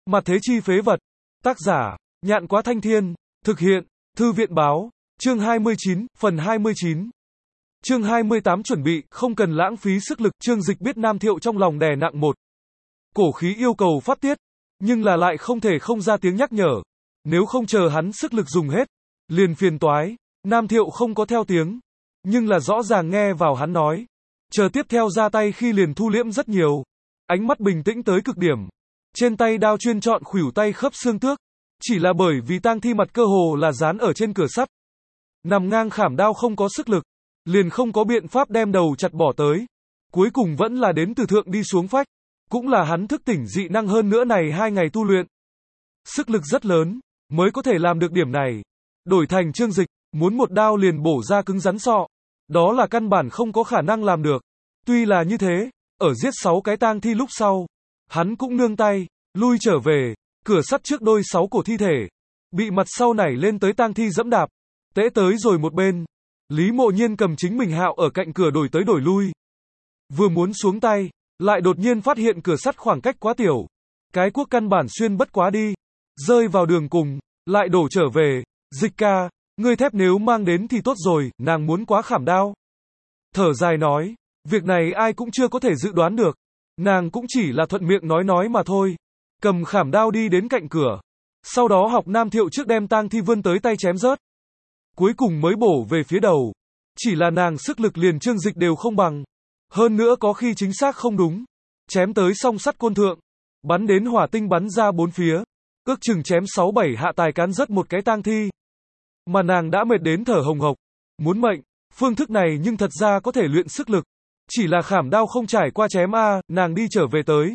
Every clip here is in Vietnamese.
Mặt thế chi phế vật. Tác giả, Nhạn Quá Thanh Thiên. Thực hiện, Thư viện Báo. Chương 29, phần 29. Chương 28 chuẩn bị, không cần lãng phí sức lực. Trương Dịch biết Nam Thiệu trong lòng đè nặng một cổ khí yêu cầu phát tiết, nhưng là lại không thể không ra tiếng nhắc nhở. Nếu không chờ hắn sức lực dùng hết, liền phiền toái. Nam Thiệu không có theo tiếng, nhưng là rõ ràng nghe vào hắn nói. Chờ tiếp theo ra tay khi liền thu liễm rất nhiều. Ánh mắt bình tĩnh tới cực điểm. Trên tay đao chuyên chọn khuỷu tay khớp xương tước. Chỉ là bởi vì tang thi mặt cơ hồ là dán ở trên cửa sắt. Nằm ngang khảm đao không có sức lực, liền không có biện pháp đem đầu chặt bỏ tới. Cuối cùng vẫn là đến từ thượng đi xuống phách. Cũng là hắn thức tỉnh dị năng hơn nữa này 2 ngày tu luyện. Sức lực rất lớn, mới có thể làm được điểm này. Đổi thành Trương Dịch, muốn một đao liền bổ ra cứng rắn sọ. Đó là căn bản không có khả năng làm được. Tuy là như thế, ở giết 6 cái tang thi lúc sau, hắn cũng nương tay, lui trở về, cửa sắt trước đôi 6 cổ thi thể. Bị mặt sau nảy lên tới tang thi dẫm đạp. Tễ tới rồi một bên. Lý Mộ Nhiên cầm chính mình hạo ở cạnh cửa đổi tới đổi lui. Vừa muốn xuống tay, lại đột nhiên phát hiện cửa sắt khoảng cách quá tiểu. Cái cuốc căn bản xuyên bất quá đi. Rơi vào đường cùng, lại đổ trở về. Dịch ca, ngươi thép nếu mang đến thì tốt rồi, nàng muốn quá khảm đao. Thở dài nói, việc này ai cũng chưa có thể dự đoán được. Nàng cũng chỉ là thuận miệng nói mà thôi. Cầm khảm đao đi đến cạnh cửa. Sau đó học Nam Thiệu trước đem tang thi vươn tới tay chém rớt. Cuối cùng mới bổ về phía đầu. Chỉ là nàng sức lực liền Trương Dịch đều không bằng. Hơn nữa có khi chính xác không đúng. Chém tới song sắt côn thượng. Bắn đến hỏa tinh bắn ra bốn phía. Ước chừng chém 6-7 hạ tài cán rớt một cái tang thi. Mà nàng đã mệt đến thở hồng hộc. Muốn mệnh, phương thức này nhưng thật ra có thể luyện sức lực. Chỉ là khảm đao không trải qua chém nàng đi trở về tới.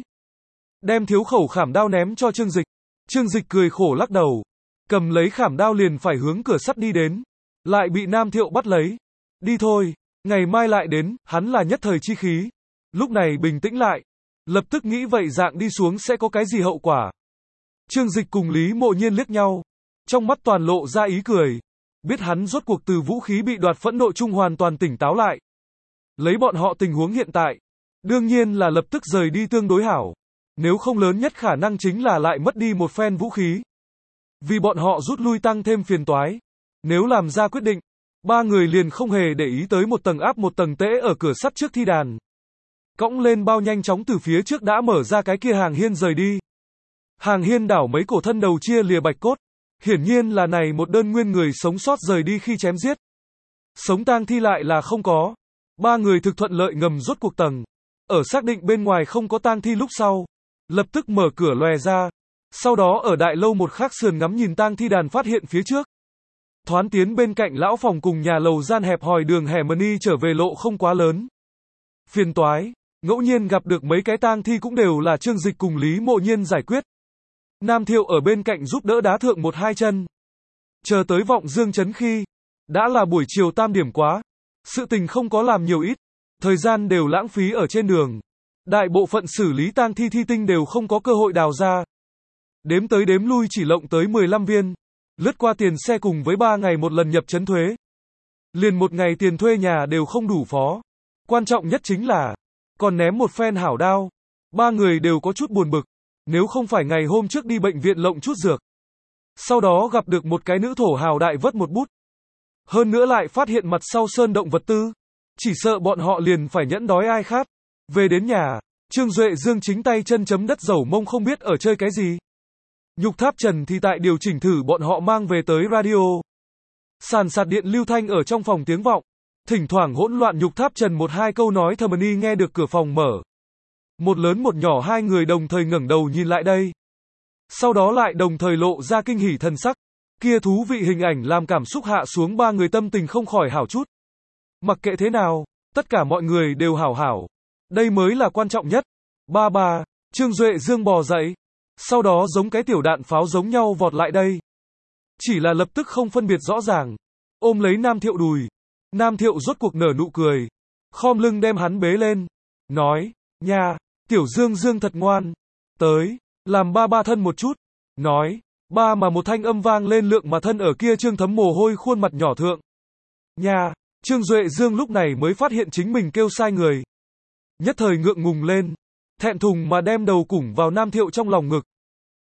Đem thiếu khẩu khảm đao ném cho Trương Dịch. Trương Dịch cười khổ lắc đầu. Cầm lấy khảm đao liền phải hướng cửa sắt đi đến. Lại bị Nam Thiệu bắt lấy. Đi thôi, ngày mai lại đến, hắn là nhất thời chi khí. Lúc này bình tĩnh lại. Lập tức nghĩ vậy dạng đi xuống sẽ có cái gì hậu quả. Trương Dịch cùng Lý Mộ Nhiên liếc nhau. Trong mắt toàn lộ ra ý cười. Biết hắn rốt cuộc từ vũ khí bị đoạt phẫn nộ chung hoàn toàn tỉnh táo lại. Lấy bọn họ tình huống hiện tại. Đương nhiên là lập tức rời đi tương đối hảo. Nếu không lớn nhất khả năng chính là lại mất đi một phen vũ khí. Vì bọn họ rút lui tăng thêm phiền toái. Nếu làm ra quyết định, ba người liền không hề để ý tới một tầng áp một tầng tễ ở cửa sắt trước thi đàn. Cõng lên bao nhanh chóng từ phía trước đã mở ra cái kia hàng hiên rời đi. Hàng hiên đảo mấy cổ thân đầu chia lìa bạch cốt. Hiển nhiên là này một đơn nguyên người sống sót rời đi khi chém giết. Sống tang thi lại là không có. Ba người thực thuận lợi ngầm rốt cuộc tầng. Ở xác định bên ngoài không có tang thi lúc sau. Lập tức mở cửa lòe ra. Sau đó ở đại lâu một khắc sườn ngắm nhìn tang thi đàn phát hiện phía trước. Thoán tiến bên cạnh lão phòng cùng nhà lầu gian hẹp hòi đường hẻm Mani trở về lộ không quá lớn. Phiền toái, ngẫu nhiên gặp được mấy cái tang thi cũng đều là Trương Dịch cùng Lý Mộ Nhiên giải quyết. Nam Thiệu ở bên cạnh giúp đỡ đá thượng 1-2 chân. Chờ tới vọng dương trấn khi, đã là buổi chiều tam điểm quá. Sự tình không có làm nhiều ít, thời gian đều lãng phí ở trên đường. Đại bộ phận xử lý tang thi thi tinh đều không có cơ hội đào ra. Đếm tới đếm lui chỉ lộng tới 15 viên. Lướt qua tiền xe cùng với 3 ngày một lần nhập trấn thuế. Liền một ngày tiền thuê nhà đều không đủ phó. Quan trọng nhất chính là, còn ném một phen hảo đao. Ba người đều có chút buồn bực. Nếu không phải ngày hôm trước đi bệnh viện lộng chút dược. Sau đó gặp được một cái nữ thổ hào đại vất một bút. Hơn nữa lại phát hiện mặt sau sơn động vật tư. Chỉ sợ bọn họ liền phải nhẫn đói ai khát. Về đến nhà, Trương Duệ Dương chính tay chân chấm đất dầu mông không biết ở chơi cái gì. Nhục Tháp Trần thì tại điều chỉnh thử bọn họ mang về tới radio. Sàn sạt điện lưu thanh ở trong phòng tiếng vọng. Thỉnh thoảng hỗn loạn Nhục Tháp Trần 1-2 câu nói thầm ni nghe được cửa phòng mở. Một lớn một nhỏ hai người đồng thời ngẩng đầu nhìn lại đây. Sau đó lại đồng thời lộ ra kinh hỉ thần sắc. Kia thú vị hình ảnh làm cảm xúc hạ xuống ba người tâm tình không khỏi hảo chút. Mặc kệ thế nào, tất cả mọi người đều hảo hảo. Đây mới là quan trọng nhất. Ba, Trương Duệ Dương bò dậy. Sau đó giống cái tiểu đạn pháo giống nhau vọt lại đây. Chỉ là lập tức không phân biệt rõ ràng. Ôm lấy Nam Thiệu đùi. Nam Thiệu rốt cuộc nở nụ cười. Khom lưng đem hắn bế lên. Nói, nha, tiểu Dương Dương thật ngoan. Tới, làm ba thân một chút. Nói, ba mà một thanh âm vang lên lượng mà thân ở kia Trương thấm mồ hôi khuôn mặt nhỏ thượng. Nha, Trương Duệ Dương lúc này mới phát hiện chính mình kêu sai người. Nhất thời ngượng ngùng lên. Thẹn thùng mà đem đầu củng vào Nam Thiệu trong lòng ngực.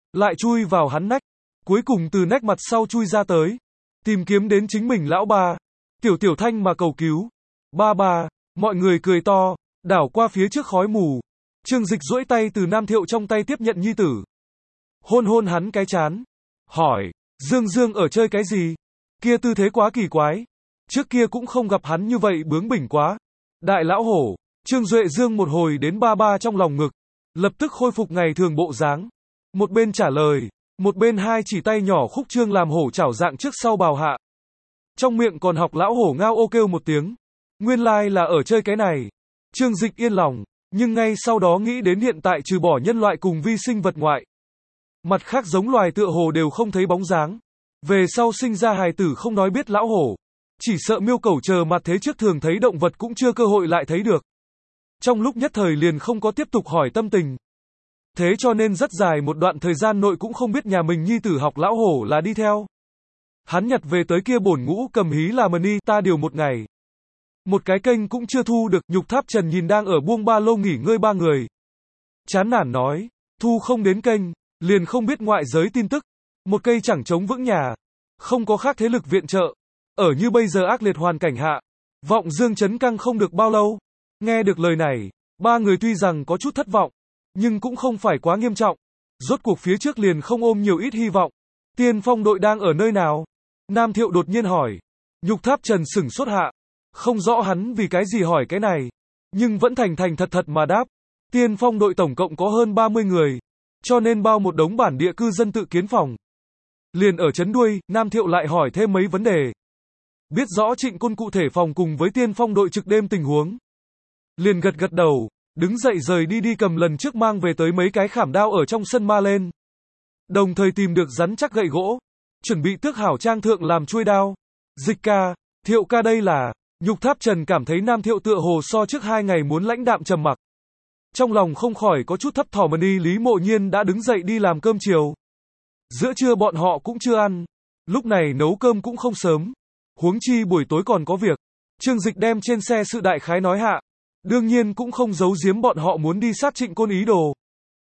lại chui vào hắn nách, cuối cùng từ nách mặt sau chui ra tới, tìm kiếm đến chính mình lão ba. Tiểu Tiểu Thanh mà cầu cứu. Ba ba, mọi người cười to, đảo qua phía trước khói mù. Trương Dịch duỗi tay từ Nam Thiệu trong tay tiếp nhận nhi tử. Hôn hôn hắn cái trán. Hỏi, Dương Dương ở chơi cái gì? Kia tư thế quá kỳ quái. Trước kia cũng không gặp hắn như vậy bướng bỉnh quá. Đại lão hổ, Trương Duệ Dương một hồi đến ba ba trong lòng ngực. Lập tức khôi phục ngày thường bộ dáng. Một bên trả lời, một bên hai chỉ tay nhỏ khúc trương làm hổ chảo dạng trước sau bào hạ. Trong miệng còn học lão hổ ngao ô kêu một tiếng. Nguyên lai là ở chơi cái này. Trương Dịch yên lòng, nhưng ngay sau đó nghĩ đến hiện tại trừ bỏ nhân loại cùng vi sinh vật ngoại. Mặt khác giống loài tựa hồ đều không thấy bóng dáng. Về sau sinh ra hài tử không nói biết lão hổ. Chỉ sợ miêu cẩu chờ mặt thế trước thường thấy động vật cũng chưa cơ hội lại thấy được. Trong lúc nhất thời liền không có tiếp tục hỏi tâm tình. Thế cho nên rất dài một đoạn thời gian nội cũng không biết nhà mình nhi tử học lão hổ là đi theo. Hắn nhặt về tới kia bổn ngũ cầm hí là mần y ta điều một ngày. Một cái kênh cũng chưa thu được, Nhục Tháp Trần nhìn đang ở buông ba lô nghỉ ngơi ba người. Chán nản nói, thu không đến kênh, liền không biết ngoại giới tin tức. Một cây chẳng chống vững nhà, không có khác thế lực viện trợ. Ở như bây giờ ác liệt hoàn cảnh hạ, vọng dương chấn căng không được bao lâu. Nghe được lời này, ba người tuy rằng có chút thất vọng, nhưng cũng không phải quá nghiêm trọng. Rốt cuộc phía trước liền không ôm nhiều ít hy vọng. Tiên phong đội đang ở nơi nào? Nam Thiệu đột nhiên hỏi. Nhục Tháp Trần sửng sốt hạ. Không rõ hắn vì cái gì hỏi cái này. Nhưng vẫn thành thành thật thật mà đáp. Tiên phong đội tổng cộng có hơn 30 người. Cho nên bao một đống bản địa cư dân tự kiến phòng. Liền ở chấn đuôi, Nam Thiệu lại hỏi thêm mấy vấn đề. Biết rõ Trịnh Côn cụ thể phòng cùng với tiên phong đội trực đêm tình huống. Liền gật gật đầu, đứng dậy rời đi cầm lần trước mang về tới mấy cái khảm đao ở trong sân ma lên. Đồng thời tìm được rắn chắc gậy gỗ, chuẩn bị tước hảo trang thượng làm chuôi đao. Dịch ca, Thiệu ca đây là, Nhục Tháp Trần cảm thấy Nam Thiệu tựa hồ so trước 2 ngày muốn lãnh đạm trầm mặc. Trong lòng không khỏi có chút thấp thỏm đi. Lý Mộ Nhiên đã đứng dậy đi làm cơm chiều. Giữa trưa bọn họ cũng chưa ăn, lúc này nấu cơm cũng không sớm. Huống chi buổi tối còn có việc. Trương Dịch đem trên xe sự đại khái nói hạ. Đương nhiên cũng không giấu giếm bọn họ muốn đi sát Trịnh Côn ý đồ.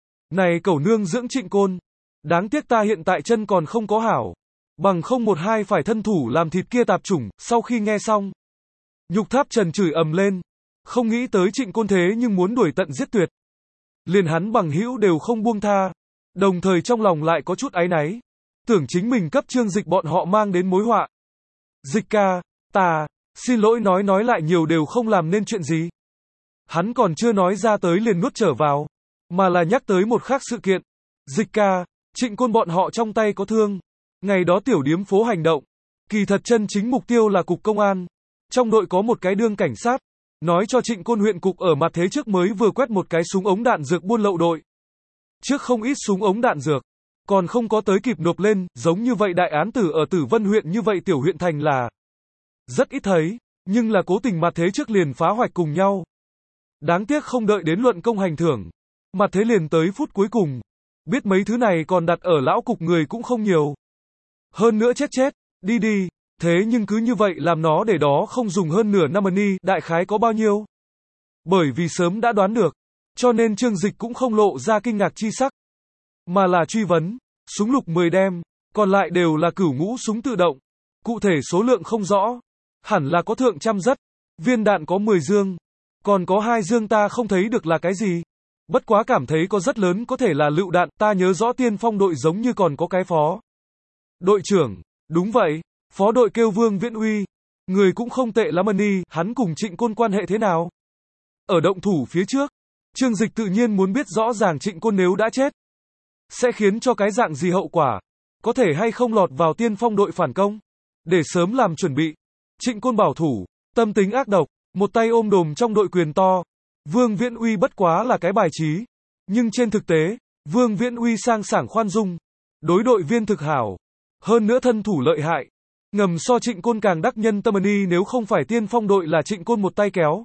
Này cẩu nương dưỡng Trịnh Côn. Đáng tiếc ta hiện tại chân còn không có hảo. Bằng không một hai phải thân thủ làm thịt kia tạp chủng. Sau khi nghe xong, Nhục Tháp Trần chửi ầm lên. Không nghĩ tới Trịnh Côn thế nhưng muốn đuổi tận giết tuyệt. Liền hắn bằng hữu đều không buông tha. Đồng thời trong lòng lại có chút áy náy. Tưởng chính mình cấp Trương Dịch bọn họ mang đến mối họa. Dịch ca, ta, xin lỗi nói lại nhiều đều không làm nên chuyện gì. Hắn còn chưa nói ra tới liền nuốt trở vào. Mà là nhắc tới một khác sự kiện. Dịch ca, Trịnh Côn bọn họ trong tay có thương. Ngày đó tiểu điếm phố hành động. Kỳ thật chân chính mục tiêu là cục công an. Trong đội có một cái đương cảnh sát. Nói cho Trịnh Côn huyện cục ở mặt thế trước mới vừa quét một cái súng ống đạn dược buôn lậu đội. Trước không ít súng ống đạn dược. Còn không có tới kịp nộp lên, giống như vậy đại án tử ở Tử Vân huyện như vậy tiểu huyện thành là rất ít thấy, nhưng là cố tình mặt thế trước liền phá hoạch cùng nhau. Đáng tiếc không đợi đến luận công hành thưởng. Mặt thế liền tới phút cuối cùng. Biết mấy thứ này còn đặt ở lão cục người cũng không nhiều. Hơn nữa chết, đi. Thế nhưng cứ như vậy làm nó để đó không dùng hơn nửa năm money, đại khái có bao nhiêu. Bởi vì sớm đã đoán được. Cho nên Trương Dịch cũng không lộ ra kinh ngạc chi sắc. Mà là truy vấn. Súng lục 10 đem. Còn lại đều là cửu ngũ súng tự động. Cụ thể số lượng không rõ. Hẳn là có thượng trăm rất. Viên đạn có 10 dương. Còn có 2 dương ta không thấy được là cái gì. Bất quá cảm thấy có rất lớn có thể là lựu đạn. Ta nhớ rõ tiên phong đội giống như còn có cái phó đội trưởng. Đúng vậy. Phó đội kêu Vương Viễn Uy. Người cũng không tệ lắm đi. Hắn cùng Trịnh Côn quan hệ thế nào? Ở động thủ phía trước, Trương Dịch tự nhiên muốn biết rõ ràng Trịnh Côn nếu đã chết, sẽ khiến cho cái dạng gì hậu quả. Có thể hay không lọt vào tiên phong đội phản công. Để sớm làm chuẩn bị. Trịnh Côn bảo thủ, tâm tính ác độc, một tay ôm đồm trong đội quyền to. Vương Viễn Uy bất quá là cái bài trí. Nhưng trên thực tế, Vương Viễn Uy sang sảng khoan dung. Đối đội viên thực hảo. Hơn nữa thân thủ lợi hại. Ngầm so Trịnh Côn càng đắc nhân tâm đi, nếu không phải tiên phong đội là Trịnh Côn một tay kéo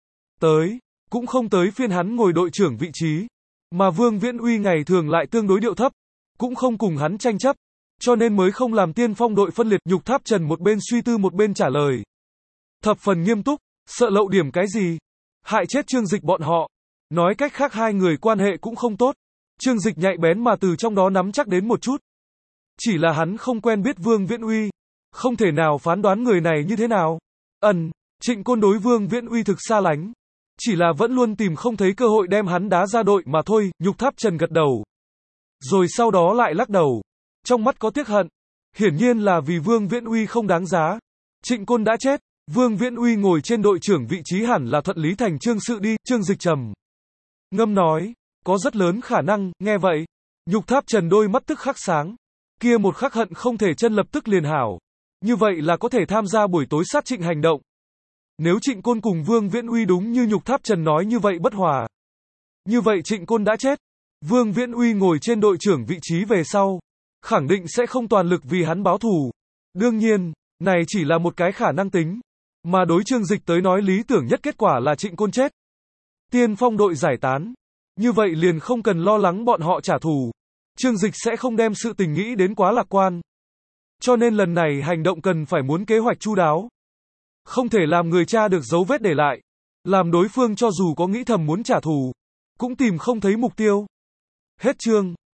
tới, cũng không tới phiên hắn ngồi đội trưởng vị trí. Mà Vương Viễn Uy ngày thường lại tương đối điệu thấp, cũng không cùng hắn tranh chấp, cho nên mới không làm tiên phong đội phân liệt. Nhục Tháp Trần một bên suy tư một bên trả lời. Thập phần nghiêm túc, sợ lậu điểm cái gì, hại chết Trương Dịch bọn họ. Nói cách khác hai người quan hệ cũng không tốt. Trương Dịch nhạy bén mà từ trong đó nắm chắc đến một chút. Chỉ là hắn không quen biết Vương Viễn Uy, không thể nào phán đoán người này như thế nào. Trịnh Côn đối Vương Viễn Uy thực xa lánh, chỉ là vẫn luôn tìm không thấy cơ hội đem hắn đá ra đội mà thôi. Nhục Tháp Trần gật đầu, rồi sau đó lại lắc đầu, trong mắt có tiếc hận. Hiển nhiên là vì Vương Viễn Uy không đáng giá. Trịnh Côn đã chết, Vương Viễn Uy ngồi trên đội trưởng vị trí hẳn là thuận lý thành trương sự đi. Trương Dịch trầm ngâm nói, có rất lớn khả năng. Nghe vậy, Nhục Tháp Trần đôi mắt tức khắc sáng, kia một khắc hận không thể chân lập tức liền hảo. Như vậy là có thể tham gia buổi tối sát Trịnh hành động. Nếu Trịnh Côn cùng Vương Viễn Uy đúng như Nhục Tháp Trần nói như vậy bất hòa, như vậy Trịnh Côn đã chết, Vương Viễn Uy ngồi trên đội trưởng vị trí về sau, khẳng định sẽ không toàn lực vì hắn báo thù. Đương nhiên, này chỉ là một cái khả năng tính, mà đối Trương Dịch tới nói lý tưởng nhất kết quả là Trịnh Côn chết, Tiên Phong đội giải tán. Như vậy liền không cần lo lắng bọn họ trả thù. Trương Dịch sẽ không đem sự tình nghĩ đến quá lạc quan. Cho nên lần này hành động cần phải muốn kế hoạch chu đáo. Không thể làm người cha được dấu vết để lại. Làm đối phương cho dù có nghĩ thầm muốn trả thù, cũng tìm không thấy mục tiêu. Hết chương.